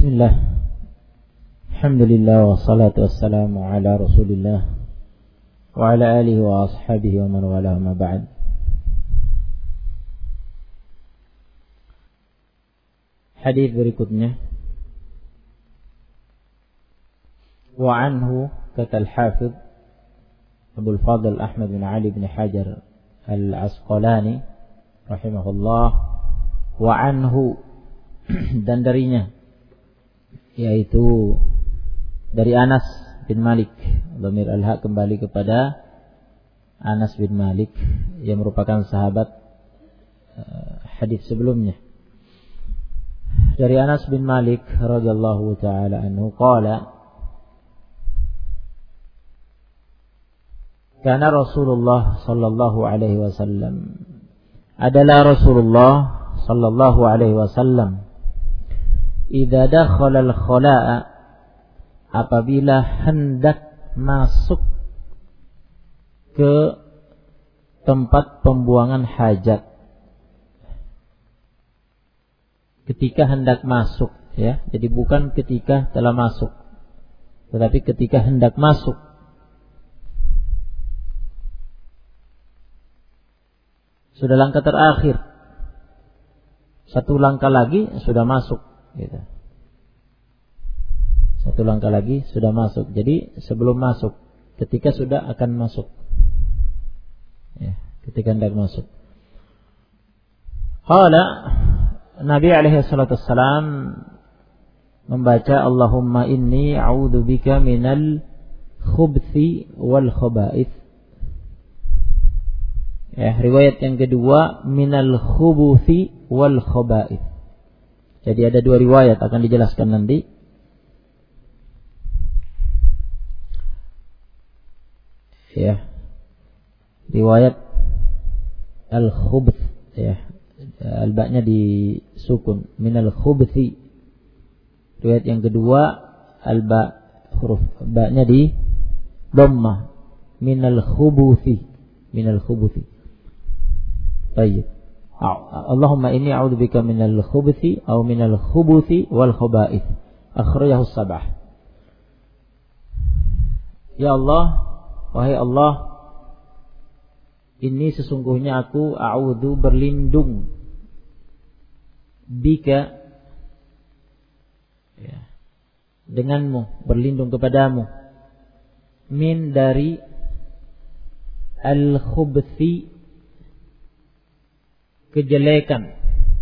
Bismillah. Alhamdulillah wassalatu wassalamu ala Rasulillah wa ala alihi wa ashabihi wa man wala ma ba'd. Hadis berikutnya. Wa anhu kata al-Hafidh Abdul Fadl Ahmad bin Ali bin Hajar al-Asqalani rahimahullah, wa anhu, dan darinya, yaitu dari Anas bin Malik. Dhamir al-haq kembali kepada Anas bin Malik yang merupakan sahabat hadis sebelumnya. Dari Anas bin Malik radhiyallahu taala anhu qala, kana Rasulullah sallallahu alaihi wasallam, adalah Rasulullah sallallahu alaihi wasallam, idza dakhala al-khala'a, apabila hendak masuk ke tempat pembuangan hajat. Ketika hendak masuk, ya. Jadi bukan ketika telah masuk, tetapi ketika hendak masuk. Sudah langkah terakhir, satu langkah lagi sudah masuk, gitu. Satu langkah lagi sudah masuk. Jadi sebelum masuk, ketika sudah akan masuk, ya, ketika hendak masuk. Qala, Nabi alaihi salatu wassalam membaca, Allahumma inni a'udzubika minal khubthi wal khaba'ith. Ya, riwayat yang kedua, minal khubuthi wal khaba'ith. Jadi ada dua riwayat, akan dijelaskan nanti. Ya, riwayat al-khubth, ya, al-ba'nya disukun, minal khubthi. Riwayat yang kedua, al-ba, huruf ba'nya di dhammah, minal khubuthi, minal khubuthi. Baik. Allahumma inni a'udzubika minal khubuthi atau minal khubuthi wal khaba'ith. Akhrajahu as-sab'ah. Ya Allah, wahai Allah, ini sesungguhnya aku a'udzu, berlindung, bika, ya, denganmu, berlindung kepadamu, min, dari al-khubthi, kejelekan,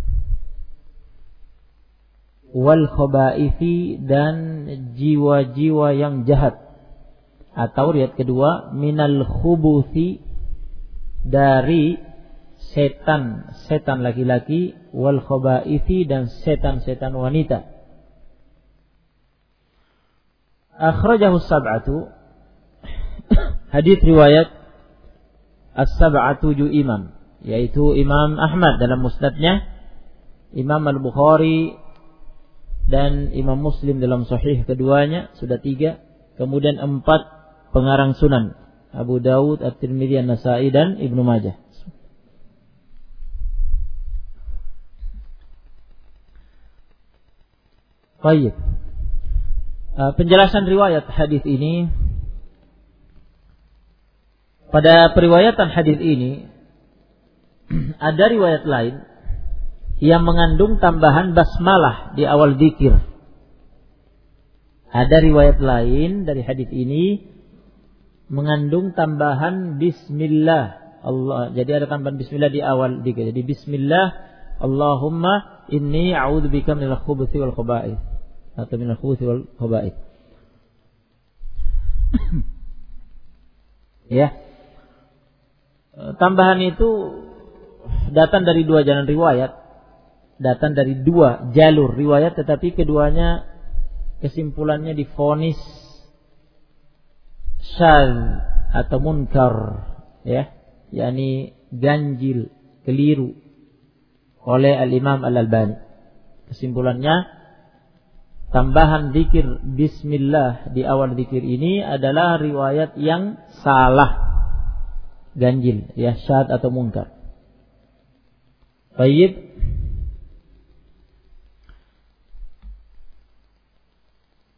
wal khaba'ithi, dan jiwa-jiwa yang jahat. Atau riwayat kedua, minal khubuthi, dari setan laki-laki, wal khaba'ithi, dan setan wanita. Akhrajahu as-sab'atu, hadis riwayat as-sab'atu, 7 imam, yaitu Imam Ahmad dalam musnadnya, Imam Al-Bukhari dan Imam Muslim dalam sahih keduanya, sudah 3. Kemudian 4 pengarang sunan, Abu Dawud, At-Tirmidzi, An-Nasa'i, dan Ibnu Majah. Baik. Penjelasan riwayat hadis ini. Pada periwayatan hadis ini ada riwayat lain yang mengandung tambahan basmalah di awal zikir. Ada riwayat lain dari hadis ini mengandung tambahan bismillah Allah. Jadi ada tambahan bismillah di awal zikir. Jadi bismillah Allahumma inni a'udzubika minal khubuthi wal khaba'ith, atau minal khubuthi wal khaba'ith. Ya. Tambahan itu datang dari 2 jalan riwayat, datang dari 2 jalur riwayat, tetapi keduanya kesimpulannya divonis syadz atau munkar, ya, yakni ganjil, keliru oleh Al-Imam Al-Albani. Kesimpulannya, tambahan zikir bismillah di awal zikir ini adalah riwayat yang salah, ganjil, ya, syadz atau munkar. Baik.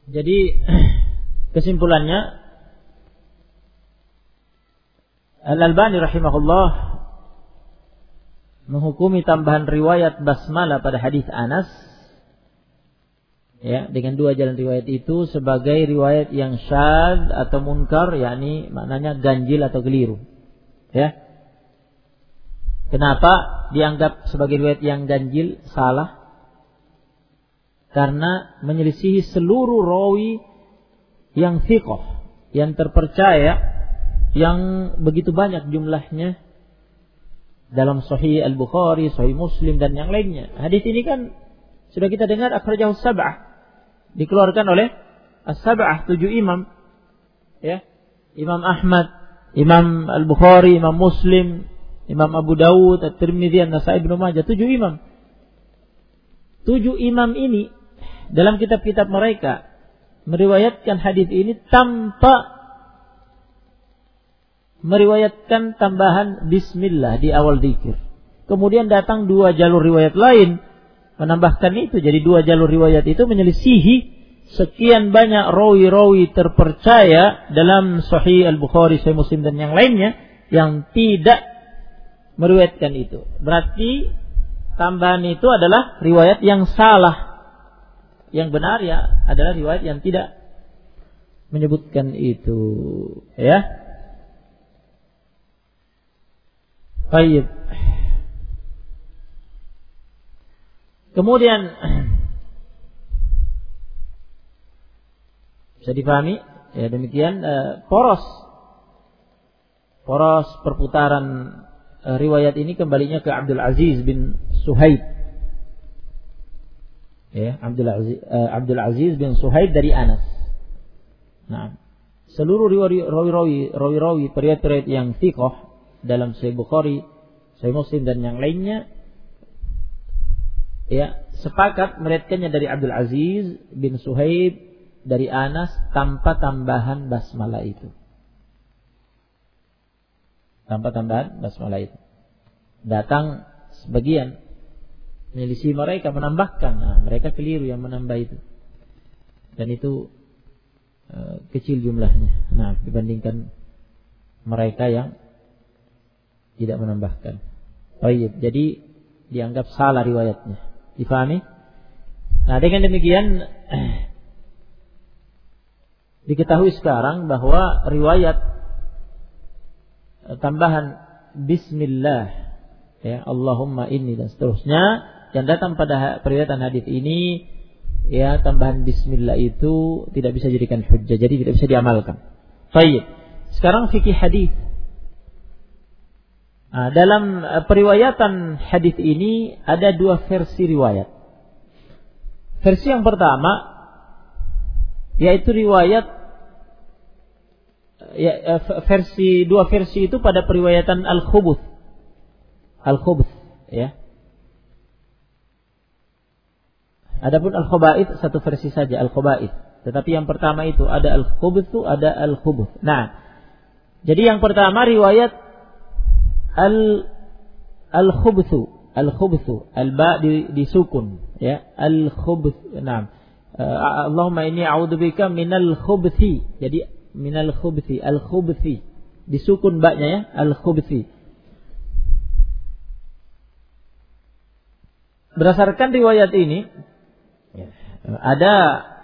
Jadi kesimpulannya, Al-Albani rahimahullah menghukumi tambahan riwayat basmalah pada hadis Anas, ya, dengan dua jalan riwayat itu sebagai riwayat yang syadz atau munkar, yakni maknanya ganjil atau keliru. Ya. Kenapa dianggap sebagai riwayat yang ganjil, salah? Karena menyelisihi seluruh rawi yang thiqah, yang terpercaya, yang begitu banyak jumlahnya dalam Sahih Al-Bukhari, Sahih Muslim dan yang lainnya. Hadis ini kan sudah kita dengar akhrajahu sab'ah, dikeluarkan oleh as-sab'ah, 7 imam, ya. Imam Ahmad, Imam Al-Bukhari, Imam Muslim, Imam Abu Dawud, At-Tirmidzi, An-Nasa'i, Ibnu Majah, 7 imam. 7 imam ini dalam kitab-kitab mereka meriwayatkan hadis ini tanpa meriwayatkan tambahan bismillah di awal dzikir. Kemudian datang 2 jalur riwayat lain menambahkan itu. Jadi 2 jalur riwayat itu menyelisihi sekian banyak rawi-rawi terpercaya dalam Sahih Al-Bukhari, Sahih Muslim dan yang lainnya yang tidak meriwayatkan itu. Berarti tambahan itu adalah riwayat yang salah. Yang benar ya adalah riwayat yang tidak menyebutkan itu, ya. Baik. Kemudian bisa dipahami, ya, demikian poros perputaran riwayat ini kembalinya ke Abdul Aziz bin Suhaib. Ya, Abdul Aziz bin Suhaib dari Anas. Nah, seluruh rawi-rawi periwayat yang thiqah dalam Sahih Bukhari, Sahih Muslim dan yang lainnya, ya, sepakat meriwayatkannya dari Abdul Aziz bin Suhaib dari Anas tanpa tambahan basmalah itu. Tanpa tambahan basmalah itu. Datang sebagian menyelisih mereka, menambahkan. Nah, mereka keliru yang menambah itu. Dan itu kecil jumlahnya. Nah, dibandingkan mereka yang tidak menambahkan. Baik, jadi dianggap salah riwayatnya. Difahami? Nah, dengan demikian diketahui sekarang bahwa riwayat tambahan bismillah, ya, Allahumma inni dan seterusnya yang datang pada periwayatan hadis ini, ya, tambahan bismillah itu tidak bisa dijadikan hujjah, jadi tidak bisa diamalkan. Baik. Sekarang fikih hadis. Nah, dalam periwayatan hadis ini ada 2 versi riwayat. Versi yang pertama yaitu riwayat, ya, dua versi itu pada periwayatan al-khubuth, ya. Adapun al-khaba'ith satu versi saja, al-khaba'ith. Tetapi yang pertama itu ada al-khubuthu, ada al-khubuth. Nah, jadi yang pertama riwayat al-khubuthu, al-ba disukun, ya, al-khubuth. Nah, Allahumma inni a'udzubika minal khubuthi. Jadi minal khubuthi, al-khubuthi disukun ba-nya, ya, al-khubuthi. Berdasarkan riwayat ini ada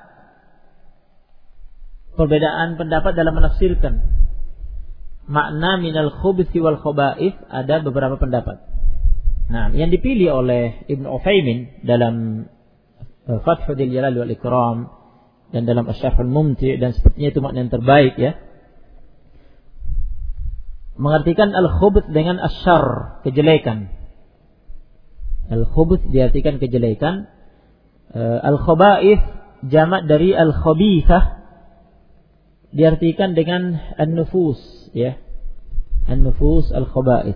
perbedaan pendapat dalam menafsirkan makna minal khubuthi wal khaba'ith. Ada beberapa pendapat. Nah, yang dipilih oleh Ibnu Utsaimin dalam Fathul Jalal wal Ikram dan dalam Asy-Syarh Al-Mumti', dan sepertinya itu makna yang terbaik, ya, mengartikan al-khubuth dengan asyarr, kejelekan. Al-khubuth diartikan kejelekan. Al-khaba'ith jamak dari al-khabithah diartikan dengan an-nufus, ya, an-nufus al-khaba'ith,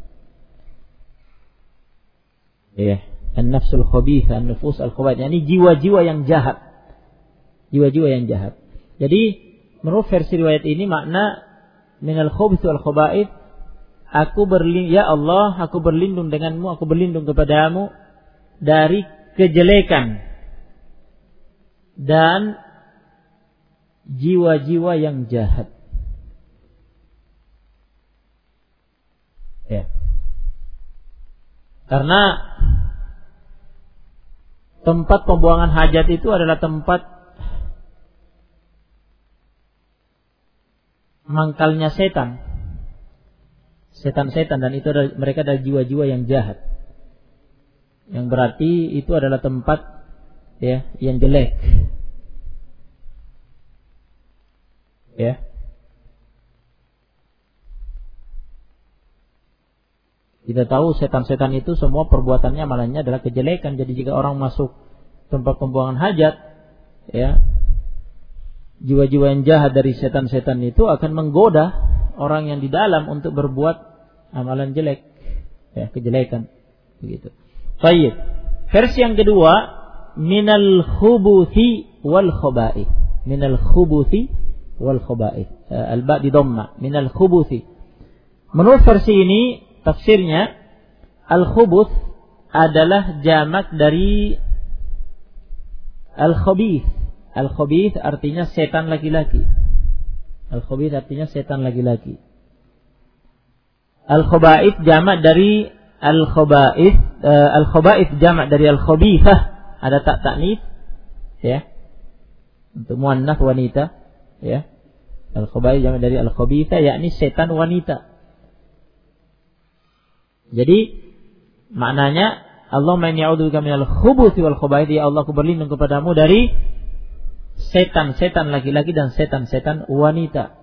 ya, an-nafsul khabithah, an-nufus al-khaba'ith, yakni jiwa-jiwa yang jahat, jiwa-jiwa yang jahat. Jadi menurut versi riwayat ini makna minal khubuth wal khaba'ith, ya Allah, aku berlindung denganmu, aku berlindung kepadamu dari kejelekan dan jiwa-jiwa yang jahat. Ya. Karena tempat pembuangan hajat itu adalah tempat mangkalnya setan. Setan-setan, dan itu adalah, mereka adalah jiwa-jiwa yang jahat. Yang berarti itu adalah tempat ya yang jelek. Ya. Kita tahu setan-setan itu semua perbuatannya amalannya adalah kejelekan. Jadi jika orang masuk tempat pembuangan hajat, ya, jiwa-jiwa yang jahat dari setan-setan itu akan menggoda orang yang di dalam untuk berbuat amalan jelek, ya, kejelekan, begitu. Baik. Versi yang kedua, minal khubuthi wal khaba'ith. Minal khubuthi wal khaba'ith. Al-ba' di dhamma, minal khubuthi. Menurut versi ini tafsirnya, al-khubuth adalah jamak dari al-khabith. Al-khabith artinya setan laki-laki. Al-khabith artinya setan laki-laki. Al-khaba'ith jamak dari al-khaba'ith. Al-khaba'ith jamak dari al-khabithah. Ada tak ta'nits, ya, untuk muannats wanita, ya. Al-khaba'ith jamak dari al-khabithah, yakni setan wanita. Jadi maknanya, Allahumma inni a'udzubika minal khubuthi wal khaba'ith, ya Allah, aku berlindung kepadamu dari setan-setan laki-laki dan setan-setan wanita.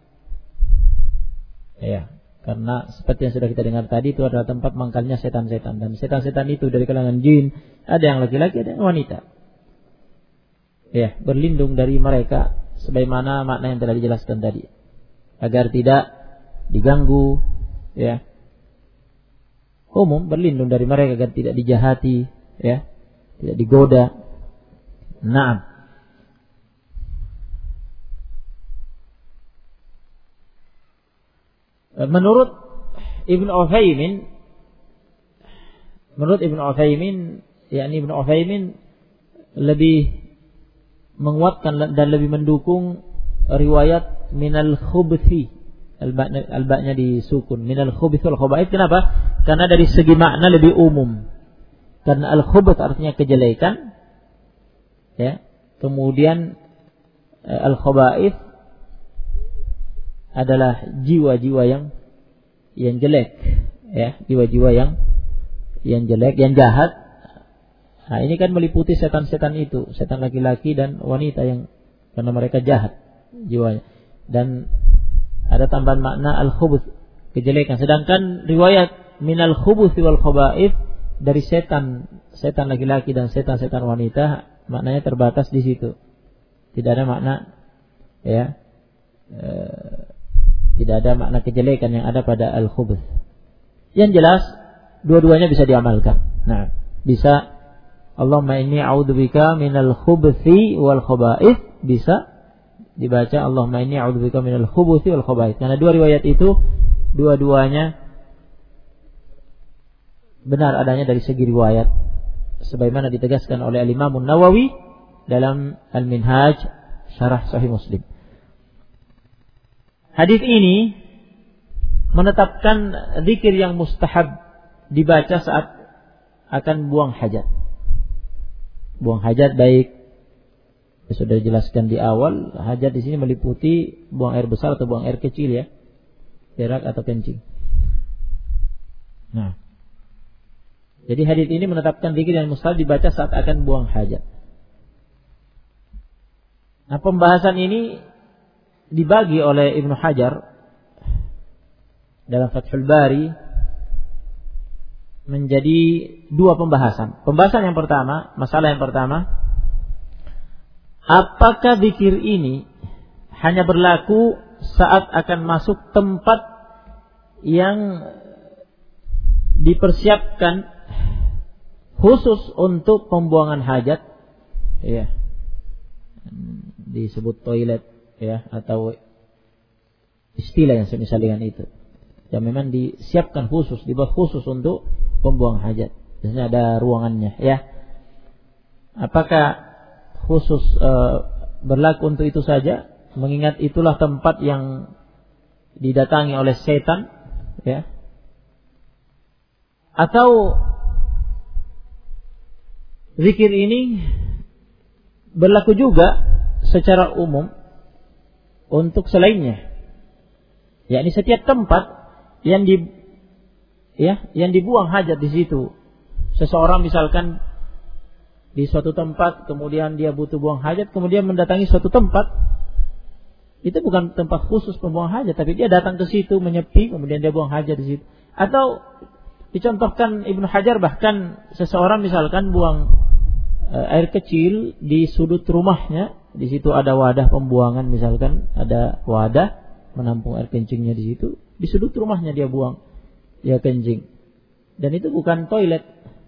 Ya, karena seperti yang sudah kita dengar tadi, itu adalah tempat mangkalnya setan-setan, dan setan-setan itu dari kalangan jin, ada yang laki-laki, ada yang wanita. Ya, berlindung dari mereka sebagaimana makna yang telah dijelaskan tadi, agar tidak diganggu, ya. Umum berlindung dari mereka agar tidak dijahati, ya, tidak digoda. Naam. Menurut Ibnu Utsaimin, yakni Ibnu Utsaimin lebih menguatkan dan lebih mendukung riwayat minal khubthi. Al-ba'-nya disukun, minal khubuth wal khaba'ith. Kenapa? Karena dari segi makna lebih umum. Karena al-khubuth artinya kejelekan, ya. Kemudian al-khaba'ith adalah jiwa-jiwa yang jelek, ya, jiwa-jiwa yang jelek, yang jahat. Nah, ini kan meliputi setan-setan itu, setan laki-laki dan wanita, yang karena mereka jahat jiwanya. Dan ada tambahan makna al-khubuth, kejelekan. Sedangkan riwayat minal khubuthi wal khaba'ith dari setan laki-laki dan setan-setan wanita, maknanya terbatas di situ. Tidak ada makna, ya, tidak ada makna kejelekan yang ada pada al-khubuth. Yang jelas dua-duanya bisa diamalkan. Nah, bisa Allahumma inni a'udzubika minal khubuthi wal khaba'ith, bisa dibaca Allahumma inni a'udzubika minal khubuthi wal khaba'ith. Karena dua riwayat itu dua-duanya benar adanya dari segi riwayat, sebagaimana ditegaskan oleh Al-Imam An-Nawawi dalam Al-Minhaj Syarah Sahih Muslim. Hadis ini menetapkan zikir yang mustahab dibaca saat akan buang hajat. Buang hajat baik, sudah dijelaskan di awal, hajat di sini meliputi buang air besar atau buang air kecil, ya, berak atau kencing. Nah, jadi hadis ini menetapkan zikir yang mustahab dibaca saat akan buang hajat. Nah, pembahasan ini dibagi oleh Ibnu Hajar dalam Fathul Bari menjadi dua pembahasan. Pembahasan yang pertama, masalah yang pertama, apakah zikir ini hanya berlaku saat akan masuk tempat yang dipersiapkan khusus untuk pembuangan hajat, ya, disebut toilet, ya, atau istilah yang semisal dengan itu, yang memang disiapkan khusus, dibuat khusus untuk pembuang hajat. Biasanya ada ruangannya, ya. Apakah khusus berlaku untuk itu saja, mengingat itulah tempat yang didatangi oleh setan, ya. Atau zikir ini berlaku juga secara umum untuk selainnya, yakni setiap tempat yang dibuang hajat di situ. Seseorang misalkan di suatu tempat, kemudian dia butuh buang hajat, kemudian mendatangi suatu tempat, itu bukan tempat khusus pembuangan hajat, tapi dia datang ke situ menyepi, kemudian dia buang hajat di situ. Atau dicontohkan Ibnu Hajar, bahkan seseorang misalkan buang air kecil di sudut rumahnya, di situ ada wadah pembuangan, misalkan ada wadah menampung air kencingnya di situ, di sudut rumahnya dia buang, dia kencing, dan itu bukan toilet.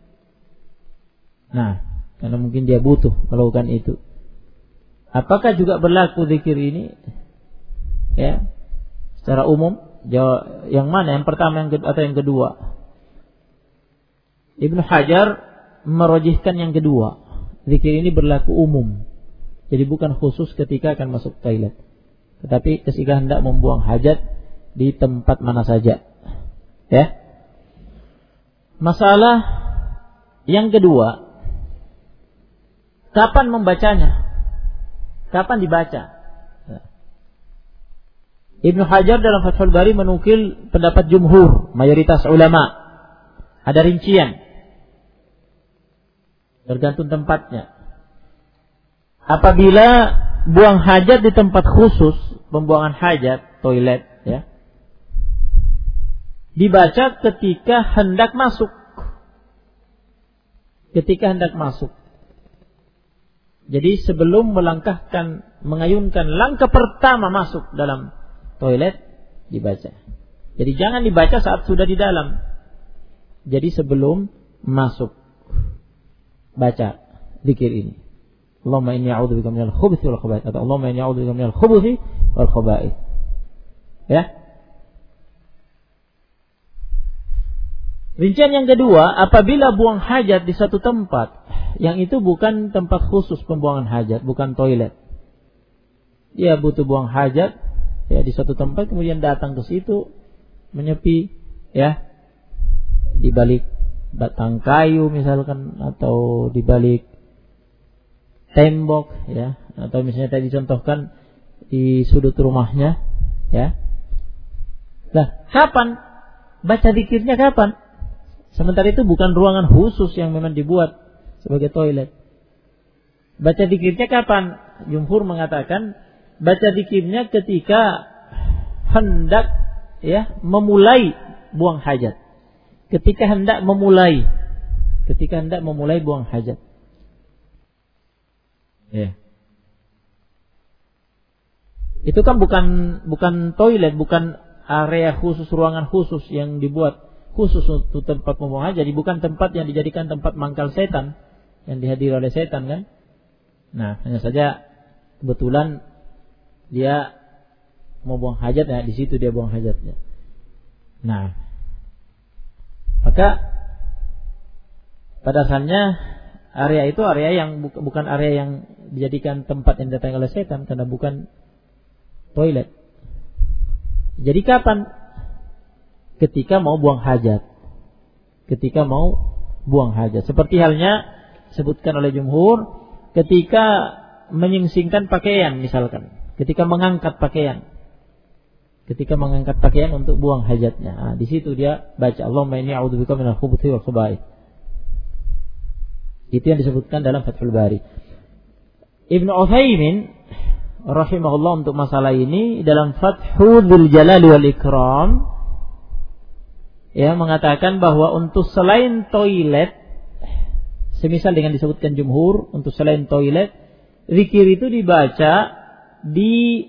Nah, karena mungkin dia butuh melakukan itu. Apakah juga berlaku zikir ini? Ya, secara umum, yang mana? Yang pertama atau yang kedua? Ibnu Hajar merojihkan yang kedua. Zikir ini berlaku umum. Jadi bukan khusus ketika akan masuk toilet, tetapi ketika hendak membuang hajat di tempat mana saja. Ya. Masalah yang kedua, kapan membacanya? Kapan dibaca? Ibnu Hajar dalam Fathul Bari menukil pendapat jumhur, mayoritas ulama. Ada rincian, tergantung tempatnya. Apabila buang hajat di tempat khusus, pembuangan hajat, toilet, ya, dibaca ketika hendak masuk. Ketika hendak masuk. Jadi sebelum mengayunkan langkah pertama masuk dalam toilet, dibaca. Jadi jangan dibaca saat sudah di dalam. Jadi sebelum masuk, baca zikir ini. Allahumma inni a'udzubika minal khubuthi wal khaba'ith, atau Allahumma inni a'udzubika minal khubuthi wal khaba'ith. Ya. Rincian yang kedua, apabila buang hajat di satu tempat yang itu bukan tempat khusus pembuangan hajat, bukan toilet. Dia butuh buang hajat, ya, di suatu tempat, kemudian datang ke situ menyepi, ya, di balik batang kayu misalkan, atau di balik tembok, ya, atau misalnya tadi dicontohkan di sudut rumahnya, ya. Nah, kapan baca zikirnya, kapan? Sementara itu bukan ruangan khusus yang memang dibuat sebagai toilet. Baca zikirnya kapan? Jumhur mengatakan baca zikirnya ketika hendak, ya, memulai buang hajat. Ketika hendak memulai buang hajat. Ya. Itu kan bukan toilet, bukan area khusus, ruangan khusus yang dibuat khusus untuk tempat membuang hajat. Jadi bukan tempat yang dijadikan tempat mangkal setan, yang dihadiri oleh setan, kan? Nah, hanya saja kebetulan dia mau buang hajat, ya, di situ dia buang hajatnya. Nah, maka pada asalnya area itu area yang bukan area yang dijadikan tempat yang didatangi oleh setan, karena bukan toilet. Jadi kapan? Ketika mau buang hajat. Ketika mau buang hajat. Seperti halnya disebutkan oleh jumhur ketika menyingsingkan pakaian misalkan. Ketika mengangkat pakaian. Ketika mengangkat pakaian untuk buang hajatnya. Nah, di situ dia baca Allahumma inni a'udzubika minal khubuthi wal khaba'ith. Itu yang disebutkan dalam Fathul Bari. Ibnu Utsaimin rahimahullah untuk masalah ini dalam Fathul Jalali wal Ikram, ya, mengatakan bahwa untuk selain toilet, semisal dengan disebutkan jumhur, untuk selain toilet, zikir itu dibaca di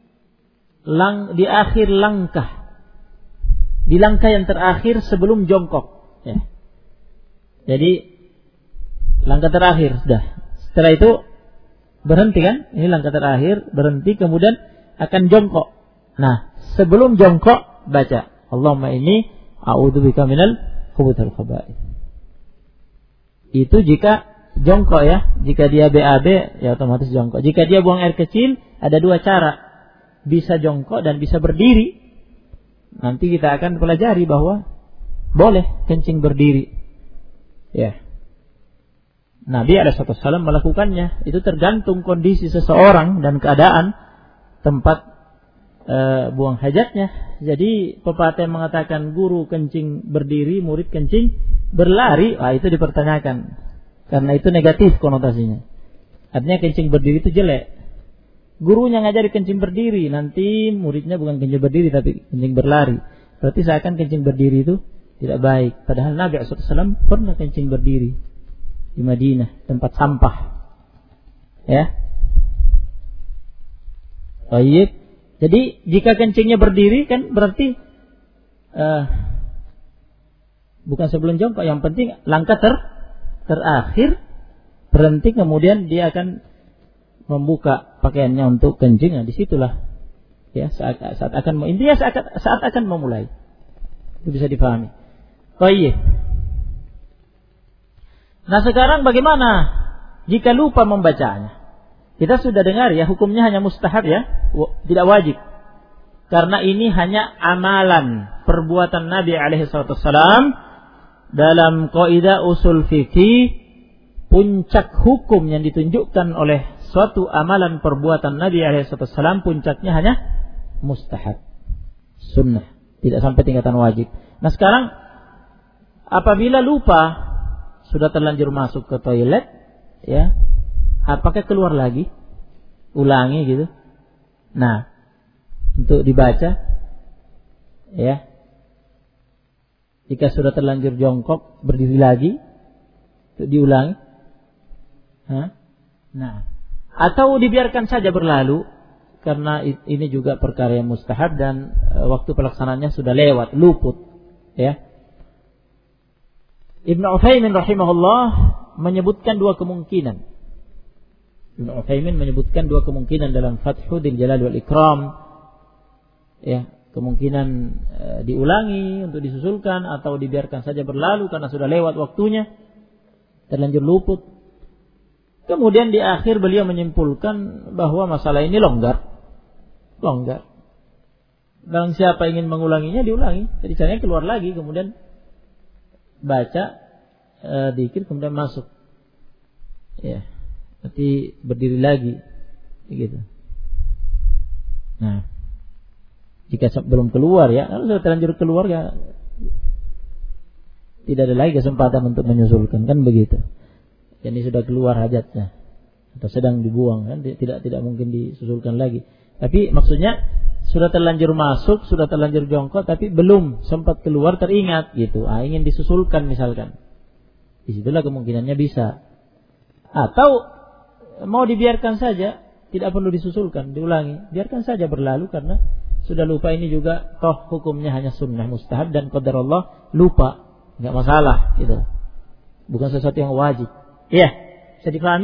akhir langkah, di langkah yang terakhir sebelum jongkok, ya. Jadi langkah terakhir sudah. Setelah itu berhenti, kan? Ini langkah terakhir, berhenti, kemudian akan jongkok. Nah, sebelum jongkok baca Allahumma inni a'udzubika minal khubuthil khaba'ith. Itu jika jongkok ya. Jika dia BAB ya otomatis jongkok. Jika dia buang air kecil ada dua cara. Bisa jongkok dan bisa berdiri. Nanti kita akan pelajari bahwa boleh kencing berdiri. Ya. Nabi SAW melakukannya. Itu tergantung kondisi seseorang dan keadaan tempat buang hajatnya. Jadi pepatah yang mengatakan guru kencing berdiri, murid kencing berlari, itu dipertanyakan. Karena itu negatif konotasinya. Artinya kencing berdiri itu jelek. Gurunya ngajari kencing berdiri, nanti muridnya bukan kencing berdiri tapi kencing berlari. Berarti seakan kencing berdiri itu tidak baik. Padahal Nabi SAW pernah kencing berdiri di Madinah, tempat sampah. Ya. Baik. Jadi jika kencingnya berdiri kan berarti bukan sebelum jongkok. Yang penting langkah terakhir berhenti, kemudian dia akan membuka pakaiannya untuk kencing. Nah, disitulah ya saat akan memulai. Itu bisa dipahami. Baik. Nah sekarang bagaimana jika lupa membacanya? Kita sudah dengar ya, hukumnya hanya mustahab ya, tidak wajib. Karena ini hanya amalan perbuatan Nabi SAW. Dalam kaidah usul fikih, puncak hukum yang ditunjukkan oleh suatu amalan perbuatan Nabi SAW, puncaknya hanya mustahab, sunnah, tidak sampai tingkatan wajib. Nah sekarang apabila lupa, sudah terlanjur masuk ke toilet, ya, apakah keluar lagi? Ulangi gitu. Nah, untuk dibaca, ya. Jika sudah terlanjur jongkok, berdiri lagi, untuk diulangi. Nah, atau dibiarkan saja berlalu, karena ini juga perkara yang mustahab dan waktu pelaksanaannya sudah lewat, luput, ya. Ibnu Utsaimin rahimahullah menyebutkan dua kemungkinan. Ibnu Utsaimin menyebutkan dua kemungkinan dalam Fathul Jalal wal Ikram. Ya, kemungkinan diulangi untuk disusulkan atau dibiarkan saja berlalu karena sudah lewat waktunya, terlanjur luput. Kemudian di akhir beliau menyimpulkan bahwa masalah ini longgar. Barang siapa ingin mengulanginya diulangi. Jadi caranya keluar lagi, kemudian baca dikir, kemudian masuk. Ya. Nanti berdiri lagi, gitu. Nah, jika belum keluar ya, kalau sudah terlanjur keluar ya, tidak ada lagi kesempatan untuk menyusulkan, kan begitu. Jadi sudah keluar hajatnya atau sedang dibuang, kan tidak mungkin disusulkan lagi. Tapi maksudnya sudah terlanjur masuk, sudah terlanjur jongkok, tapi belum sempat keluar, teringat gitu. Ingin disusulkan misalkan, disitulah kemungkinannya bisa. Atau mau dibiarkan saja, tidak perlu disusulkan, diulangi, biarkan saja berlalu karena sudah lupa. Ini juga toh hukumnya hanya sunnah mustahab dan qadar Allah, lupa, enggak masalah gitu. Bukan sesuatu yang wajib. Iya, bisa dipahami?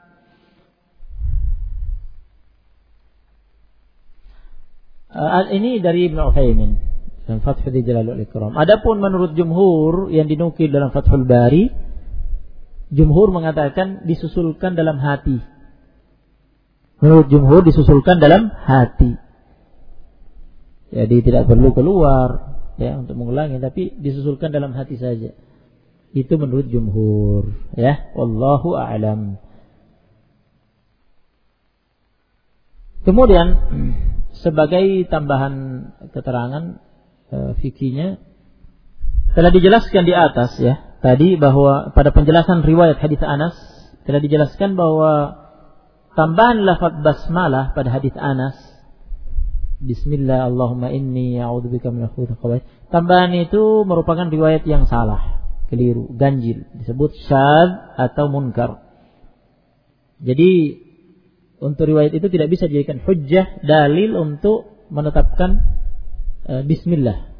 Ini dari Ibnu Utsaimin dalam Fathul Jalal wal Ikram. Adapun menurut jumhur yang dinukil dalam Fathul Bari, jumhur mengatakan disusulkan dalam hati. Menurut jumhur disusulkan dalam hati. Jadi tidak perlu keluar ya untuk mengulangi, tapi disusulkan dalam hati saja. Itu menurut jumhur, ya. Wallahu a'lam. Kemudian sebagai tambahan keterangan fikihnya telah dijelaskan di atas ya. Tadi bahwa pada penjelasan riwayat hadis Anas telah dijelaskan bahwa tambahan lafaz basmalah pada hadis Anas, Bismillah Allahumma inni a'udzubika minal khubuthi wal khaba'ith, tambahan itu merupakan riwayat yang salah, keliru, ganjil, disebut syadz atau munkar. Jadi untuk riwayat itu tidak bisa dijadikan hujjah, dalil untuk menetapkan bismillah.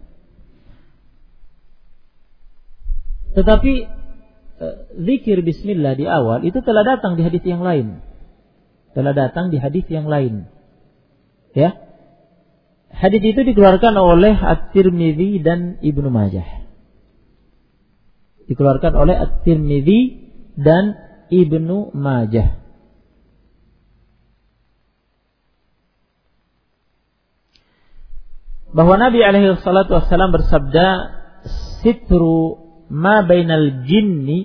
Tetapi zikir bismillah di awal itu telah datang di hadis yang lain. Ya. Hadis itu dikeluarkan oleh At-Tirmidzi dan Ibnu Majah. Ibnu Majah. Bahwa Nabi alaihi salatu wassalam bersabda, sitru ma bainal jinni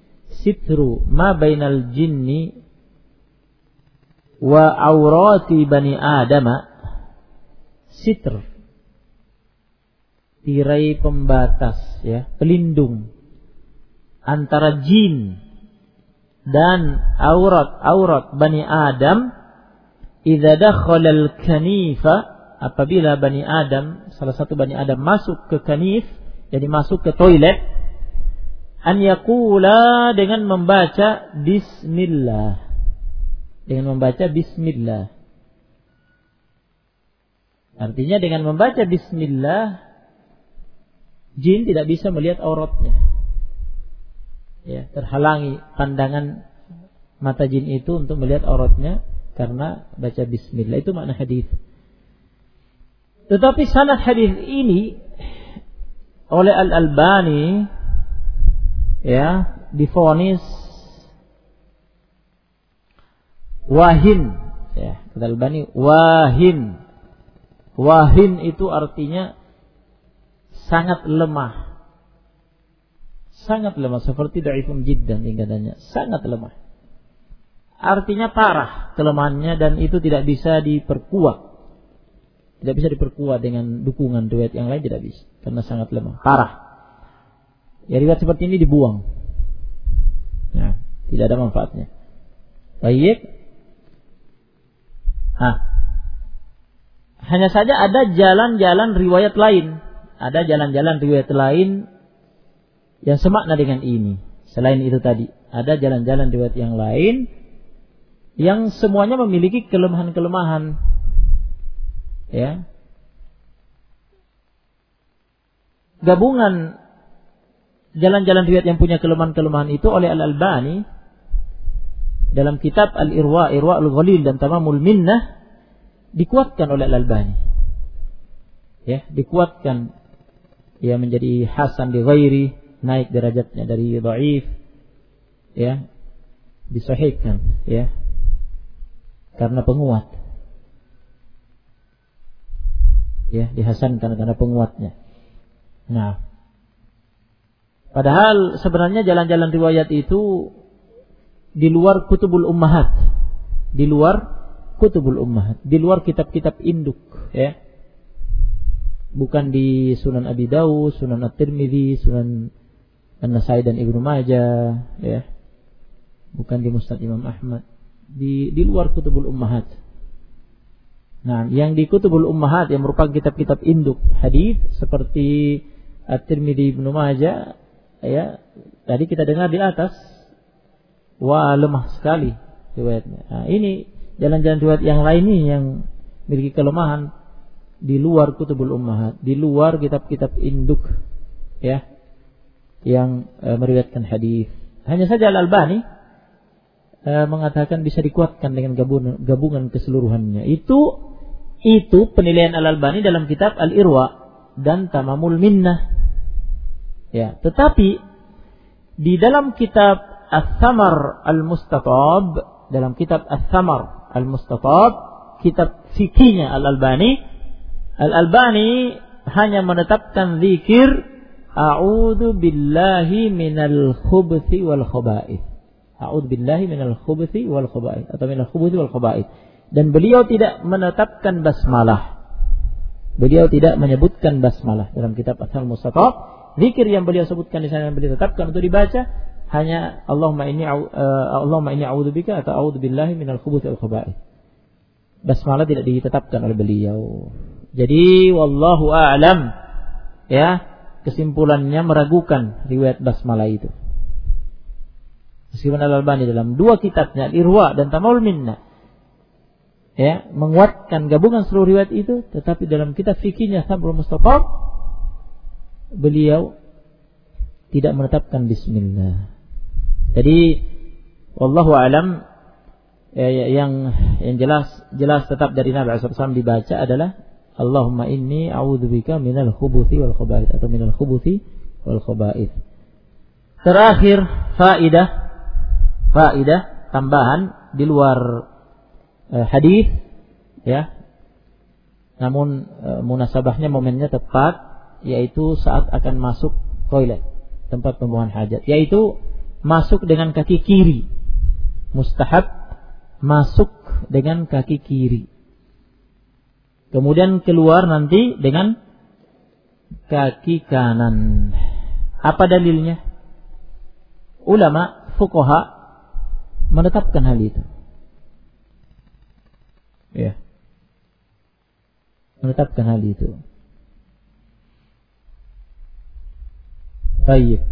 wa aurati bani adama. Sitr, tirai pembatas, ya, pelindung antara jin dan aurat bani Adam. Idza dakhala al-kanifa, apabila bani Adam, salah satu bani Adam masuk ke kanif, jadi masuk ke toilet, an yaqula, dengan membaca bismillah. Artinya dengan membaca bismillah, jin tidak bisa melihat auratnya. Ya, terhalangi pandangan mata jin itu untuk melihat auratnya karena baca bismillah. Itu makna hadis. Tetapi sanad hadis ini oleh Al-Albani, ya, divonis wahin, ya, kata Al-Albani wahin. Wahin itu artinya sangat lemah. Sangat lemah, seperti dhaifun jiddan tingkatannya, sangat lemah. Artinya parah kelemahannya dan itu tidak bisa diperkuat. Tidak bisa diperkuat dengan dukungan riwayat yang lain, tidak bisa karena sangat lemah, parah. Ya, riwayat seperti ini dibuang. Nah, tidak ada manfaatnya. Baik. Hanya saja ada jalan-jalan riwayat lain. Ada jalan-jalan riwayat lain yang semakna dengan ini. Selain itu tadi, ada jalan-jalan riwayat yang lain yang semuanya memiliki kelemahan-kelemahan. Ya. Gabungan jalan-jalan riwayat yang punya kelemahan-kelemahan itu oleh Al-Albani dalam kitab Al-Irwa, Irwa'ul Ghalil dan Tamamul Minnah, dikuatkan oleh Al-Albani. Ya, dikuatkan, ya, menjadi hasan di ghairi, naik derajatnya dari dhaif, ya, disahihkan, ya, karena penguat. Ya, dihasankan karena penguatnya. Nah, padahal sebenarnya jalan-jalan riwayat itu di luar kutubul ummahat, di luar kitab-kitab induk, ya. Bukan di Sunan Abi Dawud, Sunan At-Tirmidzi, Sunan An-Nasai dan Ibnu Majah, ya. Bukan di Musnad Imam Ahmad, di luar kutubul ummahat. Nah, yang di kutubul ummahat yang merupakan kitab-kitab induk hadis seperti At-Tirmidzi, Ibnu Majah, ya, tadi kita dengar di atas, wah, lemah sekali riwayatnya. Nah, ini jalan-jalan riwayat yang lain ini yang memiliki kelemahan di luar kutubul ummahat, di luar kitab-kitab induk, ya, yang meriwayatkan hadis. Hanya saja Al-Albani mengatakan bisa dikuatkan dengan gabungan keseluruhannya. Itu penilaian Al-Albani dalam kitab Al-Irwa dan Tamamul Minnah. Ya, tetapi di dalam kitab Ats-Tsamar Al-Mustatab, dalam kitab Ats-Tsamar Al-Mustatab, kitab fikihnya Al-Albani hanya menetapkan zikir a'udzu billahi minal khubuthi wal khaba'ith. A'udzu billahi minal khubuthi wal khaba'ith atau minal khubuthi wal khaba'ith. Dan beliau tidak menetapkan basmalah. Beliau tidak menyebutkan basmalah dalam kitab Ats-Tsamar Al-Mustatab. Zikir yang beliau sebutkan di sana, yang beliau tetapkan untuk dibaca hanya Allahumma inni a'udzubika atau a'udzu billahi minal khubuthi wal khaba'ith. Basmalah tidak ditetapkan oleh beliau. Jadi wallahu a'lam, ya, kesimpulannya meragukan riwayat basmalah itu. Meskipun Al-Albani dalam dua kitabnya Al-Irwa dan Tamamul Minnah, ya, menguatkan gabungan seluruh riwayat itu, tetapi dalam kitab fikihnya Ats-Tsamar Al-Mustatab beliau tidak menetapkan bismillah. Jadi wallahu a'lam, yang jelas tetap dari Nabi sallallahu alaihi wasallam dibaca adalah Allahumma inni a'udzubika minal khubuthi wal khaba'ith atau minal khubuthi wal khaba'ith. Terakhir, faedah tambahan di luar hadis, ya. Namun munasabahnya, momennya tepat, yaitu saat akan masuk toilet, tempat pembuangan hajat, yaitu masuk dengan kaki kiri. Mustahab masuk dengan kaki kiri. Kemudian keluar nanti dengan kaki kanan. Apa dalilnya? Ulama fuqaha menetapkan hal itu. Ya. Menetapkan hal itu. Baik.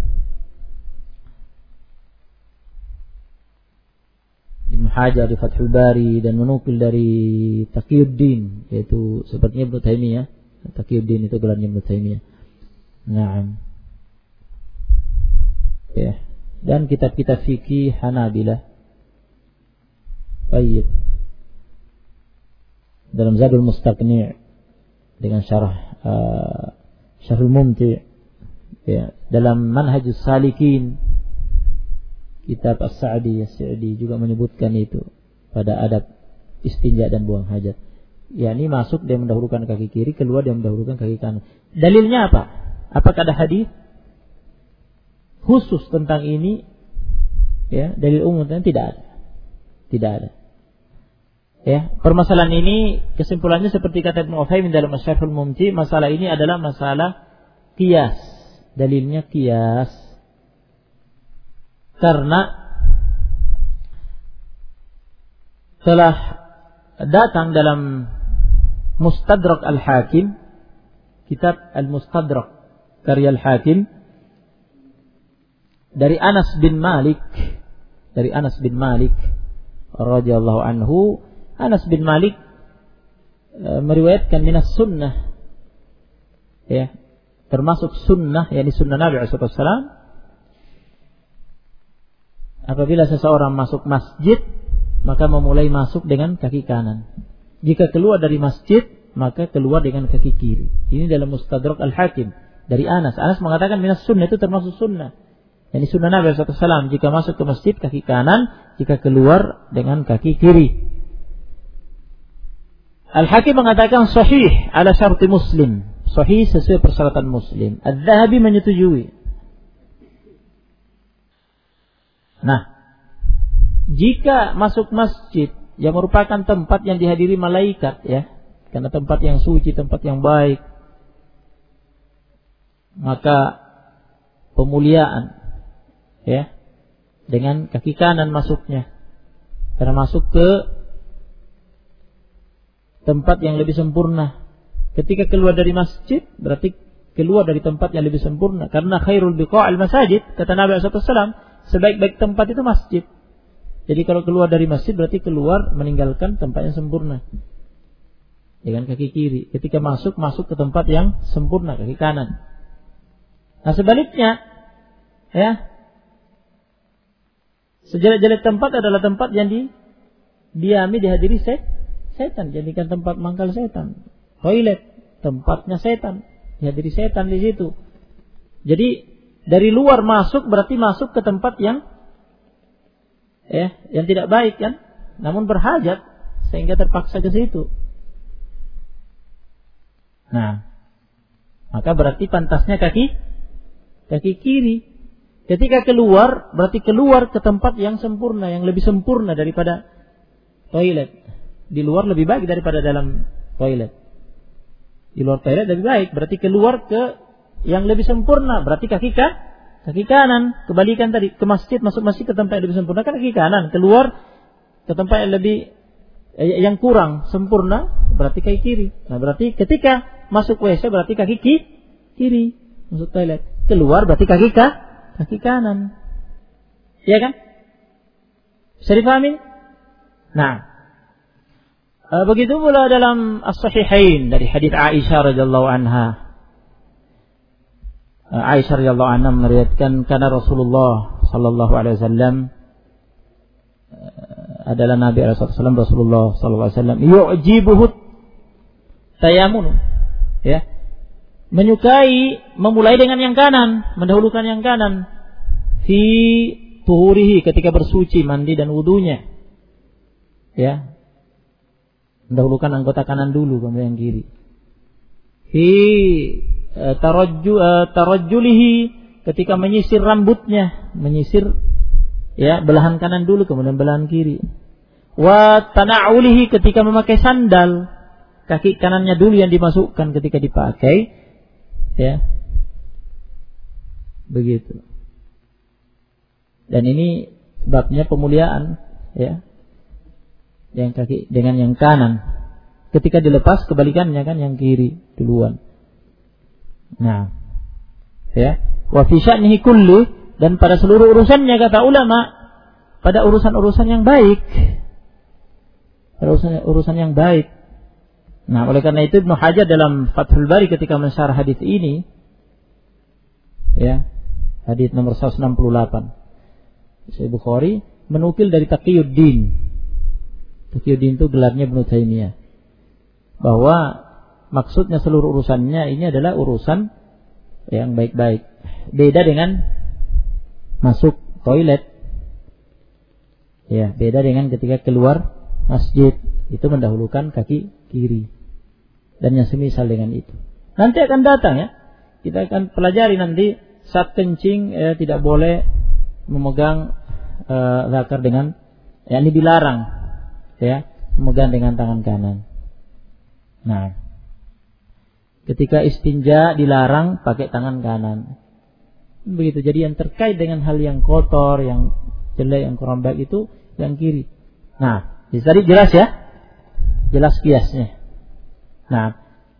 Ibn Hajar di Fathul Bari dan menukil dari Taqiyuddin, yaitu sepertinya Ibnu Taimiyah. Taqiyuddin itu gelarnya Ibnu Taimiyah. Naam. Ya. Dan kitab-kitab fikih Hanabilah. Baik. Dalam Zadul Mustaqni' dengan Syarhul Mumti', ya, dalam Manhajus Salikin, kitab As-Sa'di juga menyebutkan itu pada adab istinja dan buang hajat. yakni masuk dia mendahulukan kaki kiri, keluar dia mendahulukan kaki kanan. Dalilnya apa? Apakah ada hadis khusus tentang ini? Ya, dalil umum tidak ada. Tidak ada. Ya, permasalahan ini kesimpulannya seperti kata Ibnu Utsaimin dalam Syarhul Mumti', masalah ini adalah masalah qiyas. Dalilnya qiyas. Karena telah datang dalam Mustadrak Al-Hakim, kitab Al-Mustadrak karya Al-Hakim, dari Anas bin Malik radhiyallahu anhu. Anas bin Malik meriwayatkan minas sunnah, ya, termasuk sunnah, yakni sunnah Nabi sallallahu alaihi wasallam, apabila seseorang masuk masjid maka memulai masuk dengan kaki kanan. Jika keluar dari masjid maka keluar dengan kaki kiri. Ini dalam Mustadrak Al-Hakim dari Anas. Anas mengatakan minas sunnah itu termasuk sunnah. Yani sunnah Nabi sallallahu alaihi wasallam, jika masuk ke masjid kaki kanan, jika keluar dengan kaki kiri. Al-Hakim mengatakan sahih ala syarti Muslim. Sahih sesuai persyaratan Muslim. Adz-Dzahabi menyetujui. Nah, jika masuk masjid yang merupakan tempat yang dihadiri malaikat, ya, karena tempat yang suci, tempat yang baik, maka pemuliaan, ya, dengan kaki kanan masuknya, karena masuk ke tempat yang lebih sempurna. Ketika keluar dari masjid berarti keluar dari tempat yang lebih sempurna, karena khairul biqa'il masajid, kata Nabi SAW, sebaik-baik tempat itu masjid. Jadi kalau keluar dari masjid berarti keluar meninggalkan tempat yang sempurna dengan kaki kiri. Ketika masuk ke tempat yang sempurna, kaki kanan. Nah sebaliknya, ya, sejelek-jelek tempat adalah tempat yang dihadiri setan, jadikan tempat mangkal setan. Toilet, tempatnya setan, dihadiri setan di situ. Jadi dari luar masuk berarti masuk ke tempat yang tidak baik, kan? Namun berhajat sehingga terpaksa ke situ. Nah, maka berarti pantasnya kaki kiri. Ketika keluar berarti keluar ke tempat yang sempurna, yang lebih sempurna daripada toilet. Di luar lebih baik daripada dalam toilet. Di luar toilet lebih baik, berarti keluar ke yang lebih sempurna, berarti kaki kanan. Kebalikan tadi, ke masjid, masuk masjid ke tempat yang lebih sempurna kan kaki kanan, keluar ke tempat yang lebih yang kurang sempurna berarti kaki kiri. Nah, berarti ketika masuk WC berarti kaki kiri, masuk toilet. Keluar berarti kaki kanan. Iya kan? Bisa dipahami? Nah, begitu pula dalam As-Sahihain dari hadits Aisyah radhiyallahu anha. Aisyah radhiyallahu anha meriwayatkan karena Rasulullah sallallahu alaihi wasallam adalah Nabi Rasulullah sallallahu alaihi wasallam yu'jibuhu tayamun, ya, menyukai memulai dengan yang kanan, mendahulukan yang kanan fi tuhurihi, ketika bersuci, mandi dan wudunya. Ya. Mendahulukan anggota kanan dulu, kemudian yang kiri. Fi tarajjulihi, ketika menyisir rambutnya, menyisir ya belahan kanan dulu, kemudian belahan kiri. Wa tana'ulihi, ketika memakai sandal, kaki kanannya dulu yang dimasukkan ketika dipakai. Ya. Begitu. Dan ini sebabnya pemuliaan, ya. Yang kaki dengan yang kanan. Ketika dilepas kebalikannya kan yang kiri duluan. Nah, ya. Wa fi sya'nihi kulli, dan pada seluruh urusannya kata ulama, pada urusan-urusan yang baik. Pada urusan yang baik. Nah, oleh karena itu Ibnu Hajar dalam Fathul Bari ketika mensyarah hadis ini, ya, hadis nomor 168, Sahih Bukhari menukil dari Taqiyuddin. Taqiyuddin itu gelarnya Ibnu Taimiyah, bahwa maksudnya seluruh urusannya ini adalah urusan yang baik-baik. Beda dengan masuk toilet. Ya, beda dengan ketika keluar masjid, itu mendahulukan kaki kiri. Dan yang semisal dengan itu. Nanti akan datang ya. Kita akan pelajari nanti saat kencing tidak boleh memegang zakar dengan, ya, ini dilarang, ya, memegang dengan tangan kanan. Nah, ketika istinja dilarang pakai tangan kanan. Begitu. Jadi yang terkait dengan hal yang kotor, yang jelek, yang kurang baik itu yang kiri. Nah, tadi jelas ya, jelas kiasnya. Nah,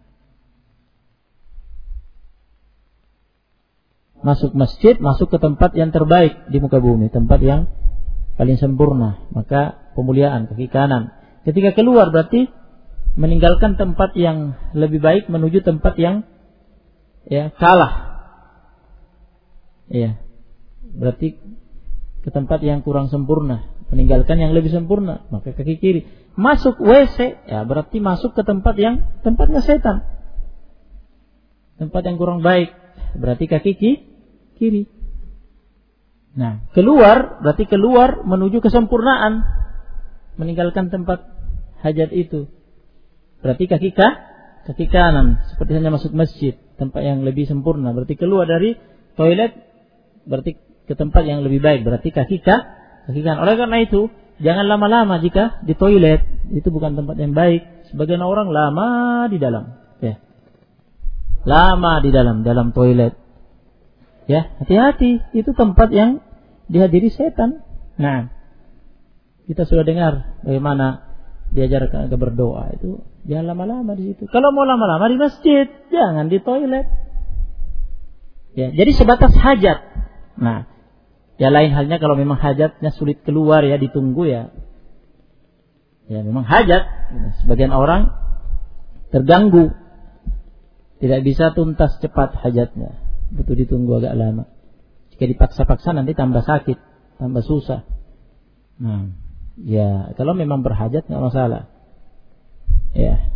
masuk masjid, masuk ke tempat yang terbaik di muka bumi, tempat yang paling sempurna, maka pemuliaan kaki kanan. Ketika keluar berarti meninggalkan tempat yang lebih baik menuju tempat yang, ya, kalah. Ya, berarti ke tempat yang kurang sempurna, meninggalkan yang lebih sempurna, maka kaki kiri. Masuk WC, ya berarti masuk ke tempat yang tempatnya setan, tempat yang kurang baik, berarti kaki kiri. Nah, keluar berarti keluar menuju kesempurnaan, meninggalkan tempat hajat itu, berarti kaki kanan. Seperti hanya masuk masjid, tempat yang lebih sempurna, berarti keluar dari toilet, berarti ke tempat yang lebih baik, berarti kaki kanan. Oleh karena itu jangan lama-lama jika di toilet, itu bukan tempat yang baik. Sebagian orang lama di dalam, ya, lama di dalam toilet. Ya, hati-hati, itu tempat yang dihadiri setan. Nah, kita sudah dengar bagaimana diajarkan agar berdoa, itu jangan lama-lama di situ. Kalau mau lama-lama di masjid, jangan di toilet. Ya, jadi sebatas hajat. Nah, ya lain halnya kalau memang hajatnya sulit keluar, ya ditunggu, ya. Ya memang hajat, sebagian orang terganggu, tidak bisa tuntas cepat hajatnya, butuh ditunggu agak lama. Jika dipaksa-paksa nanti tambah sakit, tambah susah. Nah, ya kalau memang berhajat nggak masalah. Ya,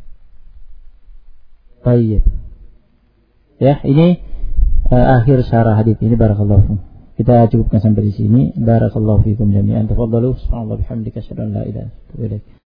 baik. Ya, ini akhir syarah hadis ini. Barakallahu fikum. Kita cukupkan sampai di sini. Barakallahu fikum jami'an. Tafadhalu. Subhanallah bihamdika asyhadu an la ilaha illa anta astaghfiruka wa atubu ilaik.